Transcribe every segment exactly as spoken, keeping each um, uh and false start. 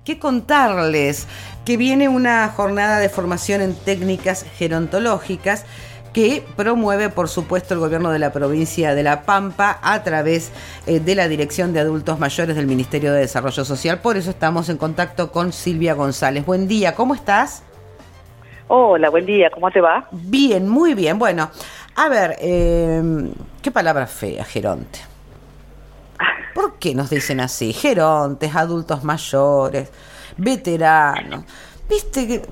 que contarles que viene una jornada de formación en técnicas gerontológicas que promueve, por supuesto, el gobierno de la provincia de La Pampa a través eh, de la Dirección de Adultos Mayores del Ministerio de Desarrollo Social. Por eso estamos en contacto con Silvia González. Buen día, ¿cómo estás? Hola, buen día, ¿cómo te va? Bien, muy bien. Bueno, a ver, eh, qué palabra fea, geronte. ¿Por qué nos dicen así? Gerontes, adultos mayores, veteranos. Viste que...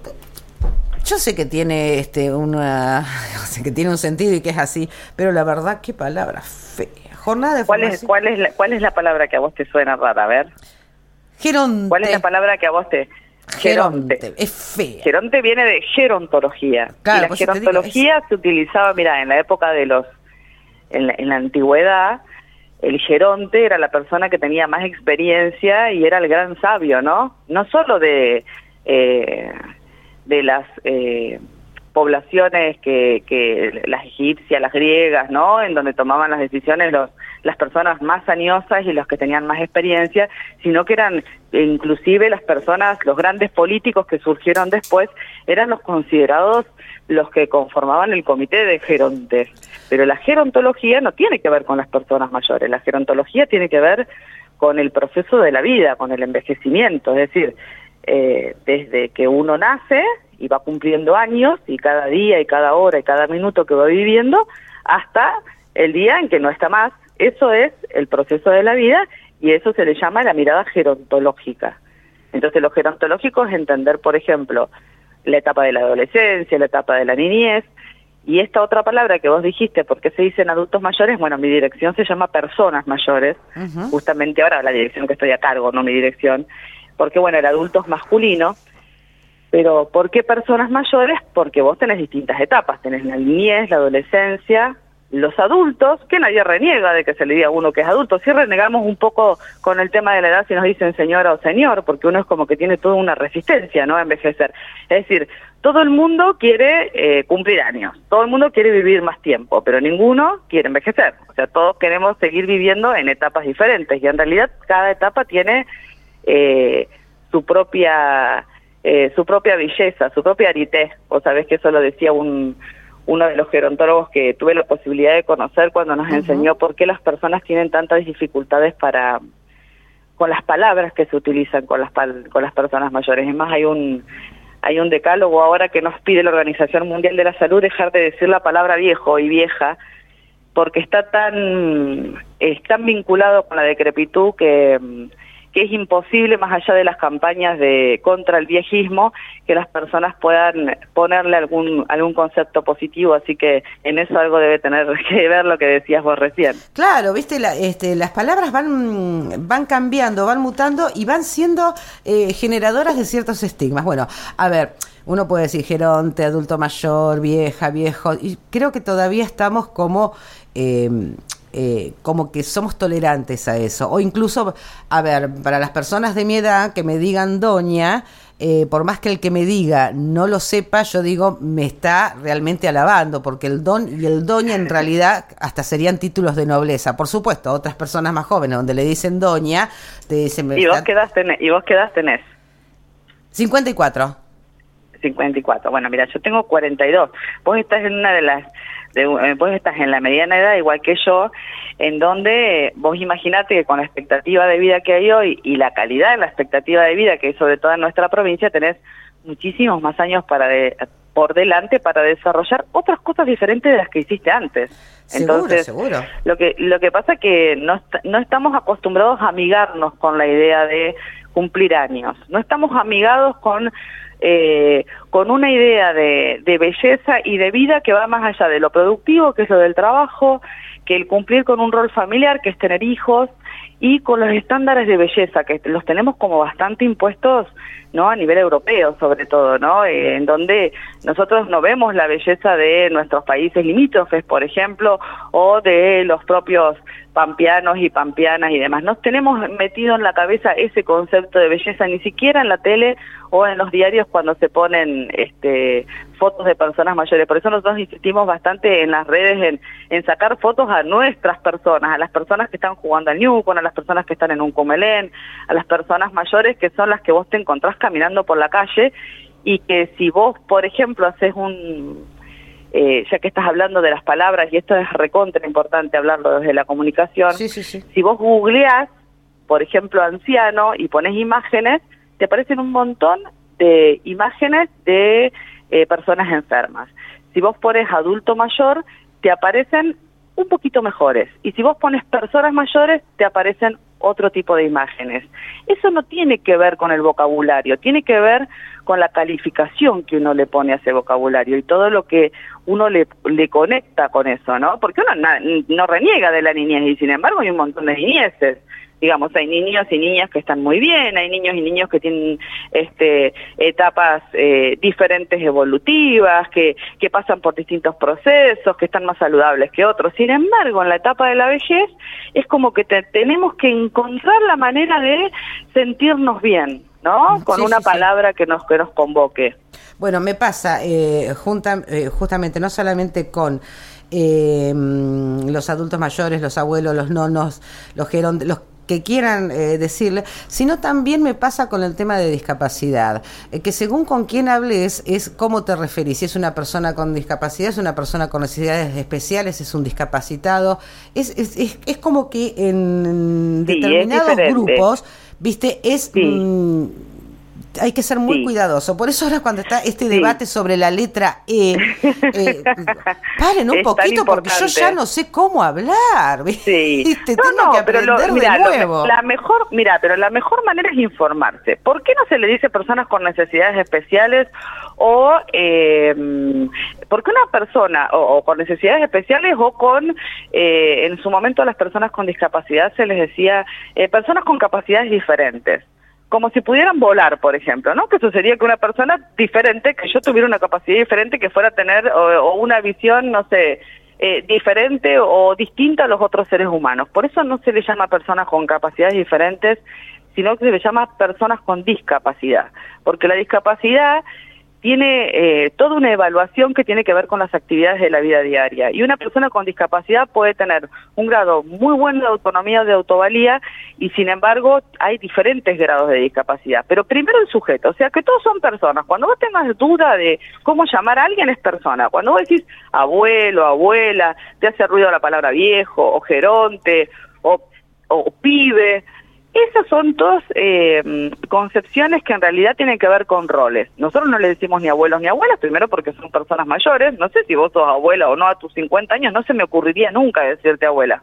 Yo sé que tiene este una, que tiene un sentido y que es así, pero la verdad, qué palabra fea. Jornada de ¿Cuál es, cuál es la, cuál es la palabra que a vos te suena rara? A ver. Geronte. ¿Cuál es la palabra que a vos te... Geronte. Geronte. Es fea. Geronte viene de gerontología. Claro, y la pues gerontología digo, es... se utilizaba, mira, en la época de los... En la, en la antigüedad, el geronte era la persona que tenía más experiencia y era el gran sabio, ¿no? No solo de... Eh, de las eh, poblaciones que, que las egipcias, las griegas, ¿no? En donde tomaban las decisiones los, las personas más añosas y los que tenían más experiencia, sino que eran inclusive las personas, los grandes políticos que surgieron después, eran los considerados los que conformaban el comité de gerontes. Pero la gerontología no tiene que ver con las personas mayores, la gerontología tiene que ver con el proceso de la vida, con el envejecimiento, es decir, Eh, desde que uno nace y va cumpliendo años y cada día y cada hora y cada minuto que va viviendo hasta el día en que no está más. Eso es el proceso de la vida y eso se le llama la mirada gerontológica. Entonces lo gerontológico es entender, por ejemplo, la etapa de la adolescencia, la etapa de la niñez y esta otra palabra que vos dijiste, ¿por qué se dicen adultos mayores? Bueno, mi dirección se llama personas mayores, uh-huh. Justamente ahora la dirección que estoy a cargo, no mi dirección, porque bueno, el adulto es masculino, pero ¿por qué personas mayores? Porque vos tenés distintas etapas, tenés la niñez, la adolescencia, los adultos, que nadie reniega de que se le diga a uno que es adulto, sí renegamos un poco con el tema de la edad si nos dicen señora o señor, porque uno es como que tiene toda una resistencia, ¿no?, a envejecer. Es decir, todo el mundo quiere eh, cumplir años, todo el mundo quiere vivir más tiempo, pero ninguno quiere envejecer, o sea, todos queremos seguir viviendo en etapas diferentes, y en realidad cada etapa tiene... Eh, su propia eh, su propia belleza, su propia aritez. Vos sabés que eso lo decía un uno de los gerontólogos que tuve la posibilidad de conocer cuando nos uh-huh. enseñó por qué las personas tienen tantas dificultades para con las palabras que se utilizan con las con las personas mayores. Es más, hay un hay un decálogo ahora que nos pide la Organización Mundial de la Salud dejar de decir la palabra viejo y vieja, porque está tan es tan vinculado con la decrepitud que que es imposible, más allá de las campañas de contra el viejismo, que las personas puedan ponerle algún algún concepto positivo, así que en eso algo debe tener que ver lo que decías vos recién. Claro, viste, la, este, las palabras van van cambiando, van mutando y van siendo eh, generadoras de ciertos estigmas. Bueno, a ver, uno puede decir geronte, adulto mayor, vieja, viejo, y creo que todavía estamos como... Eh, Eh, como que somos tolerantes a eso, o incluso, a ver, para las personas de mi edad que me digan doña, eh, por más que el que me diga no lo sepa, yo digo, me está realmente alabando, porque el don y el doña en realidad hasta serían títulos de nobleza. Por supuesto, otras personas más jóvenes donde le dicen doña, te dicen... ¿Y vos qué edad tenés? ¿Y vos qué edad tenés? cincuenta y cuatro. cincuenta y cuatro. Bueno, mira, yo tengo cuarenta y dos. Vos estás en una de las... De, vos estás en la mediana edad, igual que yo, en donde vos imaginate que con la expectativa de vida que hay hoy y la calidad de la expectativa de vida que hay sobre todo en nuestra provincia, tenés muchísimos más años para de, por delante para desarrollar otras cosas diferentes de las que hiciste antes. Entonces, seguro, seguro. Lo que, lo que pasa es que no, no estamos acostumbrados a amigarnos con la idea de cumplir años, no estamos amigados con... Eh, con una idea de, de belleza y de vida que va más allá de lo productivo, que es lo del trabajo, que el cumplir con un rol familiar, que es tener hijos, y con los estándares de belleza, que los tenemos como bastante impuestos, ¿no?, a nivel europeo sobre todo, ¿no?, eh, en donde nosotros no vemos la belleza de nuestros países limítrofes, por ejemplo, o de los propios pampeanos y pampeanas y demás. Nos tenemos metido en la cabeza ese concepto de belleza, ni siquiera en la tele o en los diarios cuando se ponen este, fotos de personas mayores. Por eso nosotros insistimos bastante en las redes en, en sacar fotos a nuestras personas, a las personas que están jugando al Newcon, a las personas que están en un Comelén, a las personas mayores que son las que vos te encontrás caminando por la calle, y que si vos, por ejemplo, haces un... Eh, ya que estás hablando de las palabras, y esto es recontra importante hablarlo desde la comunicación, sí, sí, sí. Si vos googleás, por ejemplo, anciano, y pones imágenes, te aparecen un montón de imágenes de eh, personas enfermas. Si vos pones adulto mayor, te aparecen un poquito mejores. Y si vos pones personas mayores, te aparecen otro tipo de imágenes. Eso no tiene que ver con el vocabulario, tiene que ver con la calificación que uno le pone a ese vocabulario y todo lo que uno le, le conecta con eso, ¿no? Porque uno na, no reniega de la niñez, y sin embargo hay un montón de niñeces. Digamos, hay niños y niñas que están muy bien, hay niños y niños que tienen este, etapas eh, diferentes evolutivas, que, que pasan por distintos procesos, que están más saludables que otros. Sin embargo, en la etapa de la vejez es como que te, tenemos que encontrar la manera de sentirnos bien, ¿no? Con sí, una sí, palabra sí. que nos, que nos convoque. Bueno, me pasa eh, junta, eh, justamente no solamente con eh, los adultos mayores, los abuelos, los nonos, los gerontes, los que quieran eh, decirle, sino también me pasa con el tema de discapacidad, eh, que según con quién hables es cómo te referís. Si es una persona con discapacidad, es una persona con necesidades especiales, es un discapacitado, es, es, es, es como que en sí, determinados grupos, viste, es... Sí. Mmm, hay que ser muy sí. cuidadoso. Por eso ahora cuando está este sí. debate sobre la letra E, eh, paren un es poquito porque yo ya no sé cómo hablar. Sí. Te no, tengo no, que pero aprender lo, mira, de nuevo. Lo, la mejor, mira, pero la mejor manera es informarse. ¿Por qué no se le dice personas con necesidades especiales o eh, por qué una persona o, o con necesidades especiales o con eh, en su momento a las personas con discapacidad se les decía eh, personas con capacidades diferentes? Como si pudieran volar, por ejemplo, ¿no? Que eso sería que una persona diferente, que yo tuviera una capacidad diferente, que fuera a tener o, o una visión, no sé, eh, diferente o distinta a los otros seres humanos. Por eso no se le llama personas con capacidades diferentes, sino que se le llama personas con discapacidad. Porque la discapacidad tiene eh, toda una evaluación que tiene que ver con las actividades de la vida diaria. Y una persona con discapacidad puede tener un grado muy bueno de autonomía o de autovalía, y sin embargo hay diferentes grados de discapacidad. Pero primero el sujeto, o sea que todos son personas. Cuando vos tengas duda de cómo llamar a alguien, es persona. Cuando vos decís abuelo, abuela, te hace ruido la palabra viejo, o geronte, o, o pibe... Esas son todas eh, concepciones que en realidad tienen que ver con roles. Nosotros no le decimos ni abuelos ni abuelas, primero porque son personas mayores. No sé si vos sos abuela o no a tus cincuenta años, no se me ocurriría nunca decirte abuela.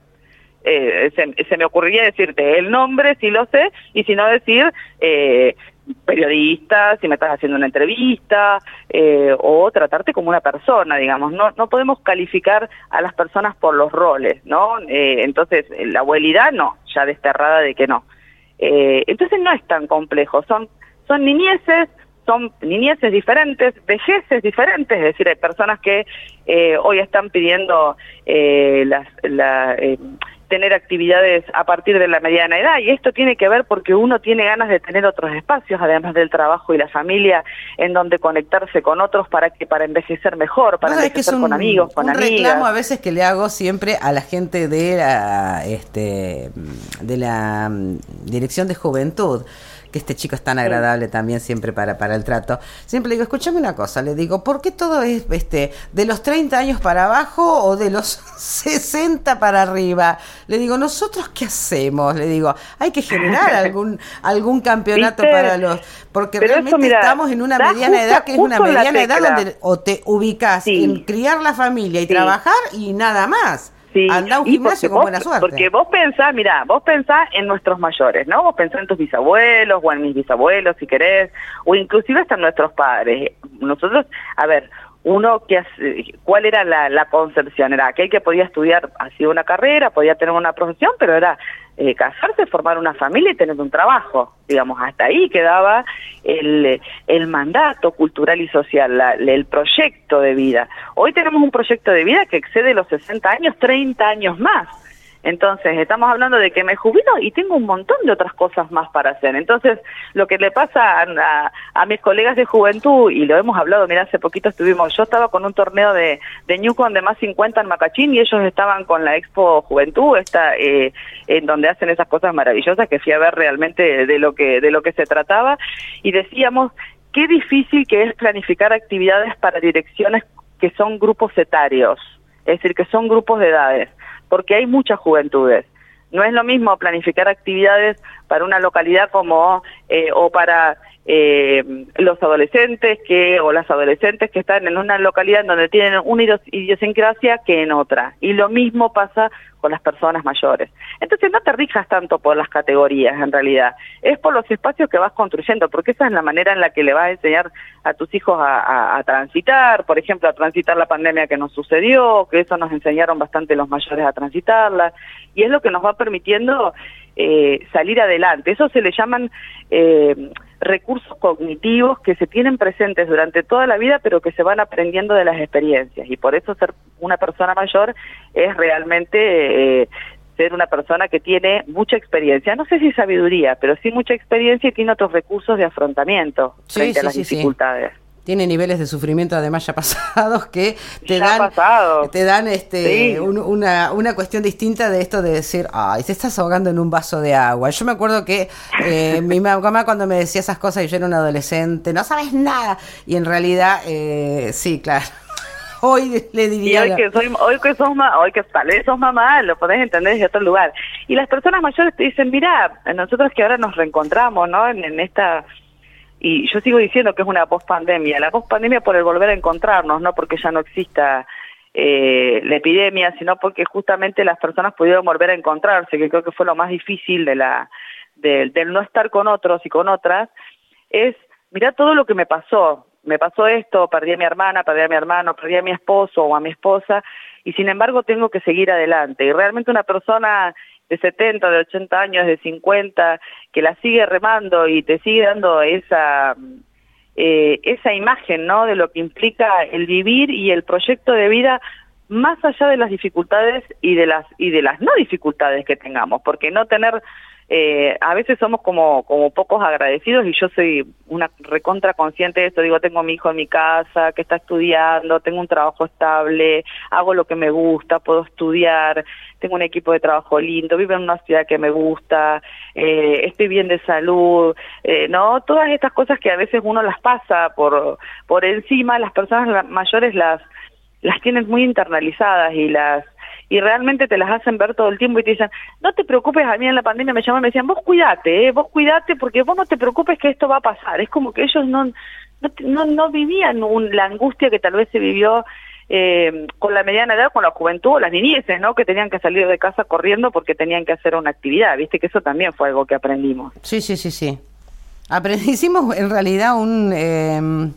Eh, se, se me ocurriría decirte el nombre, si lo sé, y si no decir eh, periodista, si me estás haciendo una entrevista, eh, o tratarte como una persona, digamos. No, no podemos calificar a las personas por los roles, ¿no? Eh, entonces, la abuelidad no, ya desterrada de que no. Eh, entonces no es tan complejo, son son niñeces, son niñeces diferentes, vejeces diferentes, es decir, hay personas que eh, hoy están pidiendo eh, las, la, eh, tener actividades a partir de la mediana edad, y esto tiene que ver porque uno tiene ganas de tener otros espacios, además del trabajo y la familia, en donde conectarse con otros para que para envejecer mejor, para envejecer un, con amigos, con un amigas. Un reclamo a veces que le hago siempre a la gente de la, este, de la Dirección de Juventud, que este chico es tan agradable sí. también siempre para, para el trato. Siempre le digo, escúchame una cosa, le digo, ¿por qué todo es este de los treinta años para abajo o de los sesenta para arriba? Le digo, ¿nosotros qué hacemos? Le digo, hay que generar algún algún campeonato ¿Viste? Para los... Porque Pero realmente eso, mira, estamos en una mediana justo, edad que es una mediana edad donde o te ubicás sí. en criar la familia y sí. trabajar y nada más. Sí. Anda a un gimnasio con buena suerte. Porque vos pensás, mirá, vos pensás en nuestros mayores, ¿no? Vos pensás en tus bisabuelos o en mis bisabuelos, si querés, o inclusive hasta en nuestros padres. Nosotros, a ver, uno, que hace, ¿cuál era la, la concepción? Era aquel que podía estudiar, hacía una carrera, podía tener una profesión, pero era eh, casarse, formar una familia y tener un trabajo. Digamos, hasta ahí quedaba el, el mandato cultural y social, la, el proyecto de vida. Hoy tenemos un proyecto de vida que excede los sesenta años, treinta años más. Entonces, estamos hablando de que me jubilo y tengo un montón de otras cosas más para hacer. Entonces, lo que le pasa a, a, a mis colegas de juventud, y lo hemos hablado, mira, hace poquito estuvimos, yo estaba con un torneo de, de Newcon de más cincuenta en Macachín, y ellos estaban con la Expo Juventud, esta, eh, en donde hacen esas cosas maravillosas, que fui a ver realmente de lo que, de lo que se trataba, y decíamos, qué difícil que es planificar actividades para direcciones que son grupos etarios, es decir, que son grupos de edades, porque hay muchas juventudes. No es lo mismo planificar actividades para una localidad como eh, o para eh, los adolescentes que o las adolescentes que están en una localidad en donde tienen una idiosincrasia que en otra. Y lo mismo pasa con las personas mayores. Entonces no te rijas tanto por las categorías en realidad, es por los espacios que vas construyendo, porque esa es la manera en la que le vas a enseñar a tus hijos a, a, a transitar, por ejemplo, a transitar la pandemia que nos sucedió, que eso nos enseñaron bastante los mayores a transitarla, y es lo que nos va permitiendo eh, salir adelante. Eso se le llaman eh, recursos cognitivos que se tienen presentes durante toda la vida, pero que se van aprendiendo de las experiencias, y por eso ser una persona mayor es realmente eh, ser una persona que tiene mucha experiencia, no sé si sabiduría, pero sí mucha experiencia, y tiene otros recursos de afrontamiento sí, frente sí, a las sí, dificultades. Sí. Tiene niveles de sufrimiento además ya pasados que te ya dan pasado. te dan este sí. un, una una cuestión distinta de esto de decir, ay, te estás ahogando en un vaso de agua. Yo me acuerdo que eh, mi mamá cuando me decía esas cosas, y yo era una adolescente, no sabes nada, y en realidad eh, sí, claro. Hoy le diría. Y hoy que soy, hoy que sos ma, hoy que tal vez sos mamá, lo podés entender desde otro lugar. Y las personas mayores te dicen, mira, nosotros que ahora nos reencontramos, ¿no? En, en esta, y yo sigo diciendo que es una post-pandemia, la post-pandemia por el volver a encontrarnos, no porque ya no exista eh, la epidemia, sino porque justamente las personas pudieron volver a encontrarse, que creo que fue lo más difícil de la, de, del no estar con otros y con otras, es, mira todo lo que me pasó. Me pasó esto, perdí a mi hermana, perdí a mi hermano, perdí a mi esposo o a mi esposa, y sin embargo tengo que seguir adelante. Y realmente una persona de setenta, de ochenta años, de cincuenta, que la sigue remando y te sigue dando esa eh, esa imagen, ¿no?, de lo que implica el vivir y el proyecto de vida, más allá de las dificultades y de las y de las no dificultades que tengamos, porque no tener Eh, a veces somos como como pocos agradecidos, y yo soy una recontra consciente de esto. Digo, tengo a mi hijo en mi casa que está estudiando, tengo un trabajo estable, hago lo que me gusta, puedo estudiar, tengo un equipo de trabajo lindo, vivo en una ciudad que me gusta, eh, estoy bien de salud, eh, no, todas estas cosas que a veces uno las pasa por por encima, las personas mayores las las tienen muy internalizadas y las y realmente te las hacen ver todo el tiempo, y te dicen, no te preocupes. A mí en la pandemia me llamaban y me decían, vos cuidate, eh, vos cuidate, porque vos no te preocupes que esto va a pasar. Es como que ellos no no, no, no vivían un, la angustia que tal vez se vivió eh, con la mediana edad, con la juventud o las niñeces, ¿no?, que tenían que salir de casa corriendo porque tenían que hacer una actividad. Viste que eso también fue algo que aprendimos. Sí, sí, sí, sí. Aprendimos hicimos en realidad un... Eh...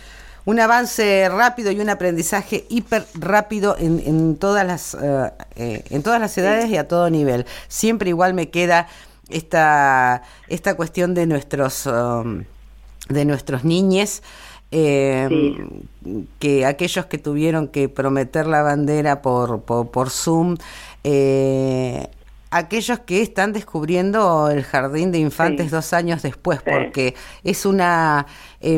un avance rápido y un aprendizaje hiper rápido en, en todas las uh, eh, en todas las edades y a todo nivel. Siempre igual me queda esta esta cuestión de nuestros um, de nuestros niñes, eh, sí. que aquellos que tuvieron que prometer la bandera por por, por Zoom, eh, aquellos que están descubriendo el jardín de infantes sí. dos años después, sí. porque es una eh,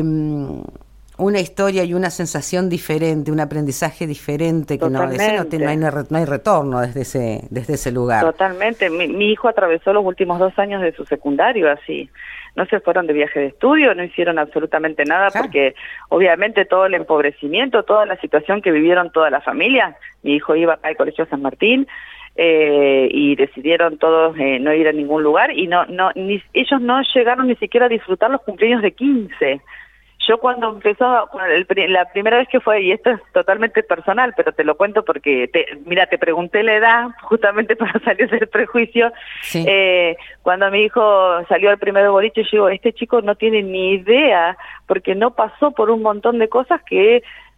una historia y una sensación diferente, un aprendizaje diferente, que no, ese no, no, hay, no hay retorno desde ese desde ese lugar. Totalmente. Mi, mi hijo atravesó los últimos dos años de su secundario así. No se fueron de viaje de estudio, no hicieron absolutamente nada, claro. Porque obviamente todo el empobrecimiento, toda la situación que vivieron toda la familia. Mi hijo iba acá al Colegio San Martín, eh, y decidieron todos eh, no ir a ningún lugar, y no no ni, ellos no llegaron ni siquiera a disfrutar los cumpleaños de quince. Yo cuando empezó, el, la primera vez que fue, y esto es totalmente personal, pero te lo cuento porque, te, mira, te pregunté la edad justamente para salir del prejuicio. Sí. Eh, cuando mi hijo salió al primer boliche, yo digo, este chico no tiene ni idea, porque no pasó por un montón de cosas que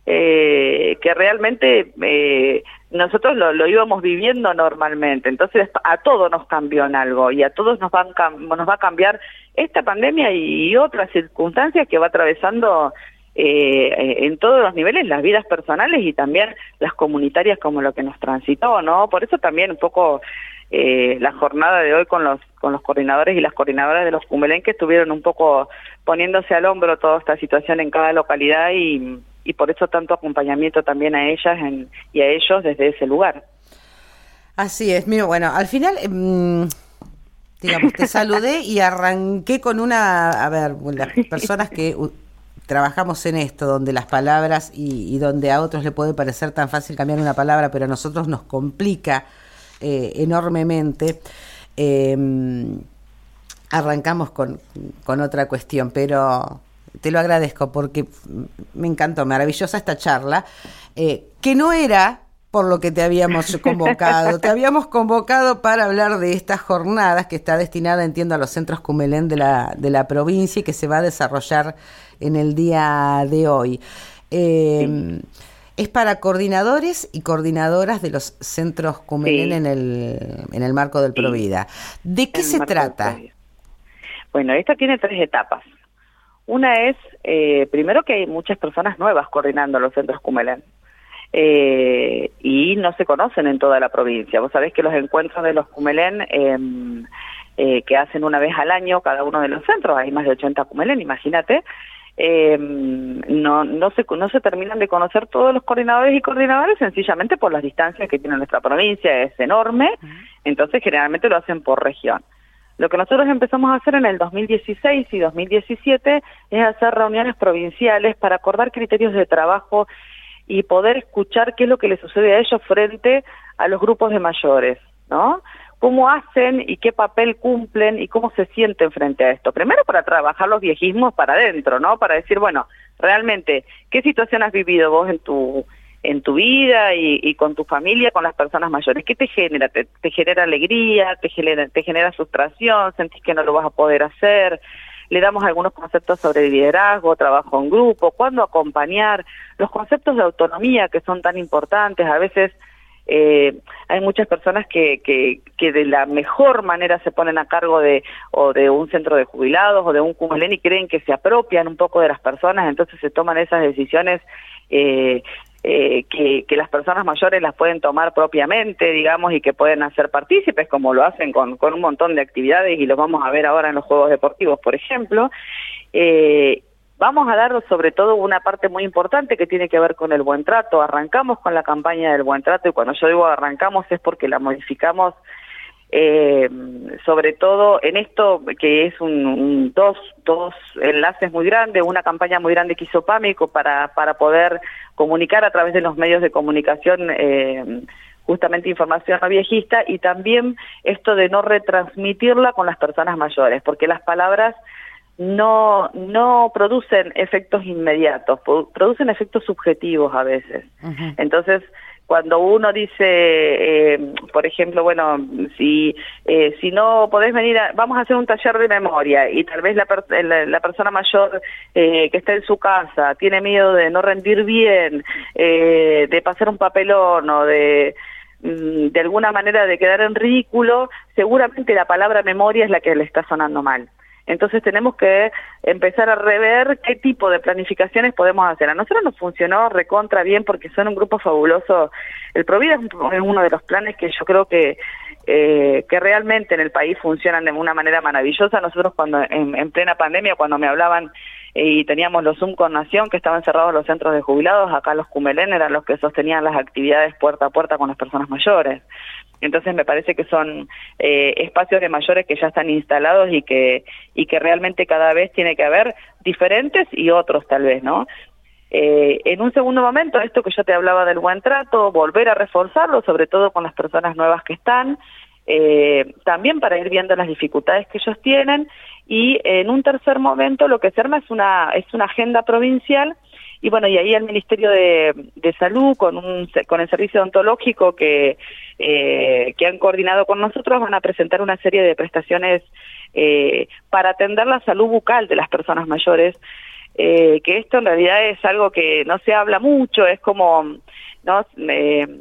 eh, que realmente eh, nosotros lo, lo íbamos viviendo normalmente. Entonces a todos nos cambió en algo, y a todos nos, van, nos va a cambiar esta pandemia y otras circunstancias que va atravesando eh, en todos los niveles, las vidas personales y también las comunitarias, como lo que nos transitó, ¿no? Por eso también un poco eh, la jornada de hoy con los con los coordinadores y las coordinadoras de los Cumelén, que estuvieron un poco poniéndose al hombro toda esta situación en cada localidad y, y por eso tanto acompañamiento también a ellas en, y a ellos desde ese lugar. Así es, mira, bueno, al final, eh, digamos, te saludé y arranqué con una, a ver, las personas que uh, trabajamos en esto, donde las palabras y, y donde a otros le puede parecer tan fácil cambiar una palabra, pero a nosotros nos complica eh, enormemente, eh, arrancamos con, con otra cuestión, pero te lo agradezco porque me encantó, maravillosa esta charla, eh, que no era por lo que te habíamos convocado. Te habíamos convocado para hablar de estas jornadas que está destinada, entiendo, a los centros Cumelén de la, de la provincia y que se va a desarrollar en el día de hoy. Eh, sí. Es para coordinadores y coordinadoras de los centros Cumelén, sí, en el en el marco del Provida. ¿De qué se trata? Bueno, esta tiene tres etapas. Una es, eh, primero, que hay muchas personas nuevas coordinando los centros Cumelén. Eh, y no se conocen en toda la provincia. Vos sabés que los encuentros de los Cumelén eh, eh, que hacen una vez al año cada uno de los centros, hay más de ochenta Cumelén, imagínate, eh, no, no, se, no se terminan de conocer todos los coordinadores y coordinadoras sencillamente por las distancias que tiene nuestra provincia, es enorme, entonces generalmente lo hacen por región. Lo que nosotros empezamos a hacer en el dos mil dieciséis y dos mil diecisiete es hacer reuniones provinciales para acordar criterios de trabajo y poder escuchar qué es lo que les sucede a ellos frente a los grupos de mayores, ¿no? Cómo hacen y qué papel cumplen y cómo se sienten frente a esto. Primero para trabajar los viejismos para adentro, ¿no? Para decir, bueno, realmente, ¿qué situación has vivido vos en tu en tu vida y, y con tu familia, con las personas mayores? ¿Qué te genera? ¿Te, te genera alegría? ¿Te genera, te genera frustración? ¿Sentís que no lo vas a poder hacer? Le damos algunos conceptos sobre liderazgo, trabajo en grupo, cuándo acompañar, los conceptos de autonomía que son tan importantes. A veces eh, hay muchas personas que, que, que de la mejor manera se ponen a cargo de o de un centro de jubilados o de un Cumelén y creen que se apropian un poco de las personas, entonces se toman esas decisiones eh, eh, que, que las personas mayores las pueden tomar propiamente, digamos, y que pueden hacer partícipes, como lo hacen con, con un montón de actividades, y lo vamos a ver ahora en los Juegos Deportivos, por ejemplo. Eh, vamos a dar sobre todo una parte muy importante que tiene que ver con el buen trato. Arrancamos con la campaña del buen trato, y cuando yo digo arrancamos es porque la modificamos eh, sobre todo en esto que es un, un dos, dos enlaces muy grandes, una campaña muy grande que hizo Pámico para, para poder comunicar a través de los medios de comunicación eh, justamente información no viejista, y también esto de no retransmitirla con las personas mayores, porque las palabras no no producen efectos inmediatos, producen efectos subjetivos a veces. Uh-huh. Entonces, cuando uno dice, eh, por ejemplo, bueno, si eh, si no podés venir, a, vamos a hacer un taller de memoria, y tal vez la, per, la, la persona mayor eh, que está en su casa tiene miedo de no rendir bien, eh, de pasar un papelón o de de alguna manera de quedar en ridículo, seguramente la palabra memoria es la que le está sonando mal. Entonces tenemos que empezar a rever qué tipo de planificaciones podemos hacer. A nosotros nos funcionó recontra bien porque son un grupo fabuloso. El Provida es uno de los planes que yo creo que eh, que realmente en el país funcionan de una manera maravillosa. Nosotros cuando en, en plena pandemia, cuando me hablaban eh, y teníamos los Zoom con Nación, que estaban cerrados los centros de jubilados, acá los Cumelén eran los que sostenían las actividades puerta a puerta con las personas mayores. Entonces me parece que son eh, espacios de mayores que ya están instalados y que y que realmente cada vez tiene que haber diferentes y otros tal vez, ¿no? Eh, en un segundo momento, esto que yo te hablaba del buen trato, volver a reforzarlo, sobre todo con las personas nuevas que están, eh, también para ir viendo las dificultades que ellos tienen, y en un tercer momento lo que se arma es una, es una agenda provincial. Y bueno, y ahí el Ministerio de, de Salud, con un con el servicio odontológico que eh, que han coordinado con nosotros, van a presentar una serie de prestaciones eh, para atender la salud bucal de las personas mayores, eh, que esto en realidad es algo que no se habla mucho, es como, ¿no? Eh,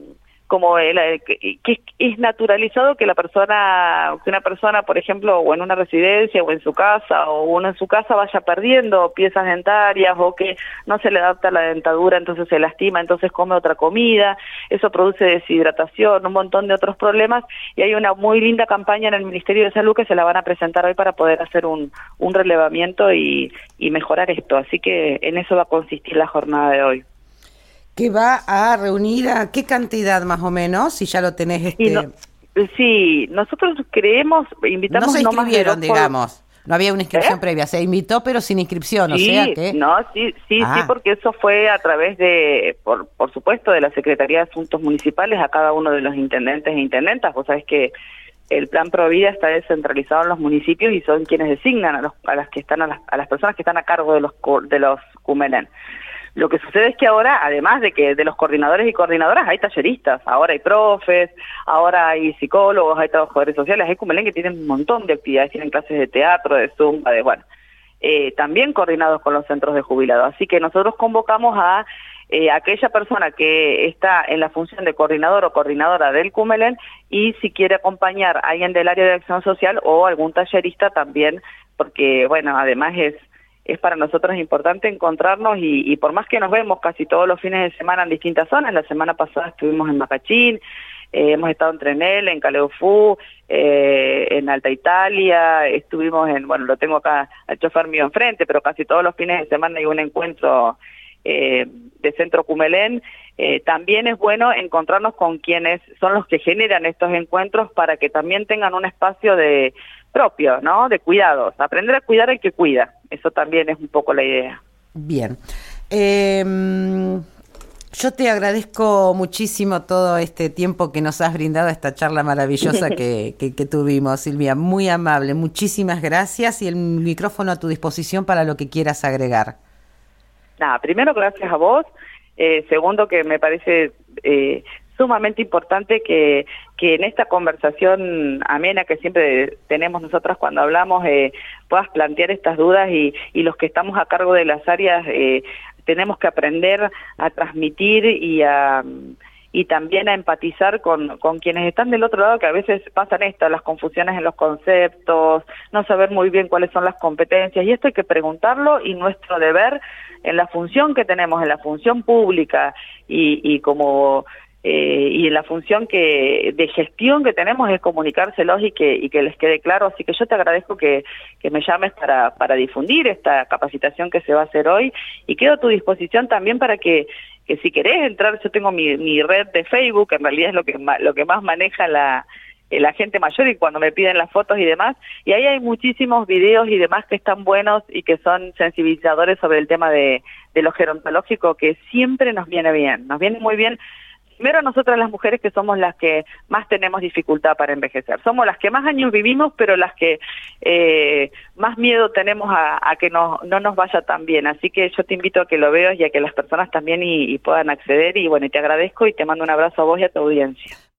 como el, que, que es naturalizado que la persona, que una persona, por ejemplo, o en una residencia o en su casa, o uno en su casa vaya perdiendo piezas dentarias, o que no se le adapta la dentadura, entonces se lastima, entonces come otra comida, eso produce deshidratación, un montón de otros problemas, y hay una muy linda campaña en el Ministerio de Salud que se la van a presentar hoy para poder hacer un, un relevamiento y, y mejorar esto, así que en eso va a consistir la jornada de hoy. ¿Que va a reunir a qué cantidad más o menos, si ya lo tenés? Este... No, sí, nosotros creemos, invitamos... No se inscribieron, no digamos, por... no había una inscripción ¿Eh? previa, se invitó pero sin inscripción, sí, o sea que... no, sí, sí, ah. sí, porque eso fue a través de, por, por supuesto, de la Secretaría de Asuntos Municipales a cada uno de los intendentes e intendentas. Vos sabés que el plan Provida está descentralizado en los municipios y son quienes designan a, los, a las que están a las, a las personas que están a cargo de los de los Cumelén. Lo que sucede es que ahora, además de que de los coordinadores y coordinadoras, hay talleristas, ahora hay profes, ahora hay psicólogos, hay trabajadores sociales, hay Cumelén que tienen un montón de actividades, tienen clases de teatro, de zumba, de bueno, eh, también coordinados con los centros de jubilados. Así que nosotros convocamos a eh, aquella persona que está en la función de coordinador o coordinadora del Cumelén y si quiere acompañar a alguien del área de acción social o algún tallerista también, porque bueno, además es es para nosotros importante encontrarnos y, y por más que nos vemos casi todos los fines de semana en distintas zonas, la semana pasada estuvimos en Macachín, eh, hemos estado en Trenel, en Caleufú, eh, en Alta Italia, estuvimos en, bueno, lo tengo acá al chofer mío enfrente, pero casi todos los fines de semana hay un encuentro eh, de Centro Cumelén. Eh, también es bueno encontrarnos con quienes son los que generan estos encuentros para que también tengan un espacio de propio, ¿no? De cuidados, aprender a cuidar al que cuida, eso también es un poco la idea. Bien, eh, yo te agradezco muchísimo todo este tiempo que nos has brindado, esta charla maravillosa que, que, que tuvimos, Silvia, muy amable, muchísimas gracias y el micrófono a tu disposición para lo que quieras agregar. Nada, primero gracias a vos, eh, segundo que me parece... Eh, sumamente importante que, que en esta conversación amena que siempre tenemos nosotras cuando hablamos eh, puedas plantear estas dudas y, y los que estamos a cargo de las áreas eh, tenemos que aprender a transmitir y a y también a empatizar con, con quienes están del otro lado, que a veces pasan esto, las confusiones en los conceptos, no saber muy bien cuáles son las competencias, y esto hay que preguntarlo, y nuestro deber en la función que tenemos, en la función pública y, y como... Eh, y la función que de gestión que tenemos es comunicárselos y que y que les quede claro, así que yo te agradezco que, que me llames para, para difundir esta capacitación que se va a hacer hoy y quedo a tu disposición también para que, que si querés entrar, yo tengo mi, mi red de Facebook, que en realidad es lo que, lo que más maneja la, la gente mayor y cuando me piden las fotos y demás, y ahí hay muchísimos videos y demás que están buenos y que son sensibilizadores sobre el tema de, de lo gerontológico, que siempre nos viene bien, nos viene muy bien. Primero nosotras las mujeres que somos las que más tenemos dificultad para envejecer, somos las que más años vivimos, pero las que eh, más miedo tenemos a, a que no, no nos vaya tan bien, así que yo te invito a que lo veas y a que las personas también y, y puedan acceder y bueno, y te agradezco y te mando un abrazo a vos y a tu audiencia.